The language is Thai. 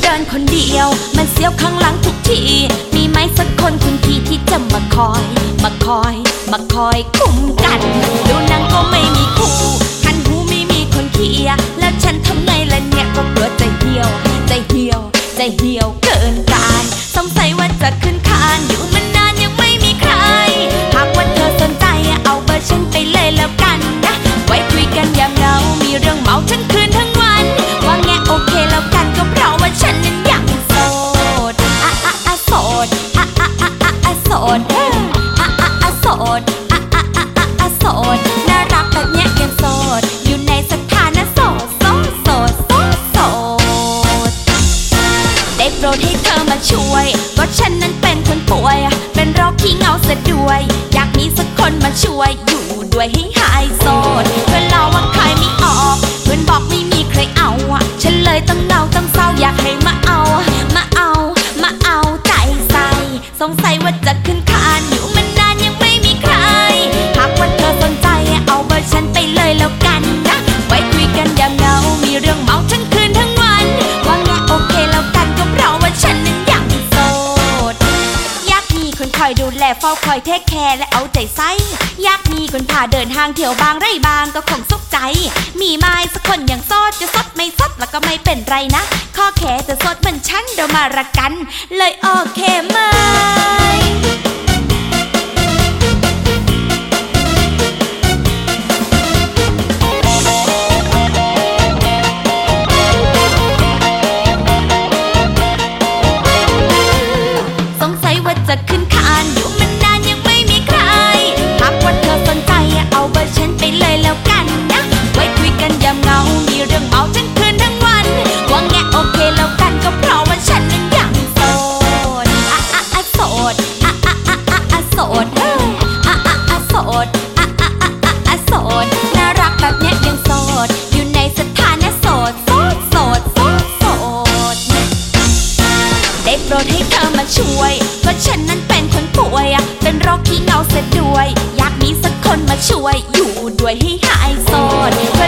เดินคนเดียวมันเสียวข้างหลังทุกทีมีไหมสักคนคุณพี่ที่จะมาคอยคุ้มกันดูหนังก็ไม่มีคู่คันหูไม่มีคนเคียร์แล้วฉันทำไงล่ะเนี่ยก็กลัวใจเหี่ยวเกินการสงสัยว่าจะขึ้นคานอยู่มันนานยังไม่มีใครหากว่าเธอสนใจเอาเบอร์ฉันไปเลยแล้วกันนะไว้คุยกันอย่างเงามีเรื่องเมาทั้งคืนทั้งวันว่าแงโอเคแล้วกันก็เพราะว่าฉันนั้นยังโสดโสดโสดโสดน่ารักแบบเนี้ยยังโสดอยู่ในสถานะโสดได้โปรดให้เธอมาช่วยก็ฉันนั้นเป็นคนป่วยเป็นโรคขี้เหงาซะด้วยอยากมีสักคนมาช่วยอยู่ด้วยให้หายโสดเพื่อนเราว่าใครไม่ออกเพื่อนบอกไม่มีใครเอาฉันเลยต้องเหงาต้องเศร้าอยากให้มาเอาใจใส่สงสัยว่าจะขึ้นคานอยู่มันนานยังไม่มีใครหากว่าเธอสนใจเอาเบอร์ฉันไปเลยแล้วกันนะไว้คุยกันอย่างเงามีเรื่องเมาทั้งคืนทั้งวันว่าไงโอเคแล้วกันก็เพราะว่าฉันนั้นยังโสดอยากมีคนคอยดูแลเฝ้าคอยเทคแคร์และเอาใจใส่อยากมีคนพาเดินทางเที่ยวบางไร่บางก็คงสุขใจมีไม้สักคนอย่างโสดจะสดไม่สดแล้วก็ไม่เป็นไรนะข้อแค่จะสดเหมือนฉันเดี๋ยวมารักกันเลยโอเคไหมจะขึ้นคานอยู่มันนานยังไม่มีใครหากว่าเธอสนใจเอาเบอร์ฉันไปเลยแล้วกันนะไว้คุยกันยามเหงามีเรื่องเมาทั้งคืนทั้งวันว่าแงโอเคแล้วกันก็เพราะว่าฉันนั้นยังโสดโสดโสดน่ารักแบบเนี้ยยังโสดอยู่ในสถานะโสดได้โปรดให้เธอมาช่วยก็ฉันนั้นเป็นคนป่วยเป็นโรคขี้เหงาเสียด้วยอยากมีสักคนมาช่วยอยู่ด้วยให้หายโสด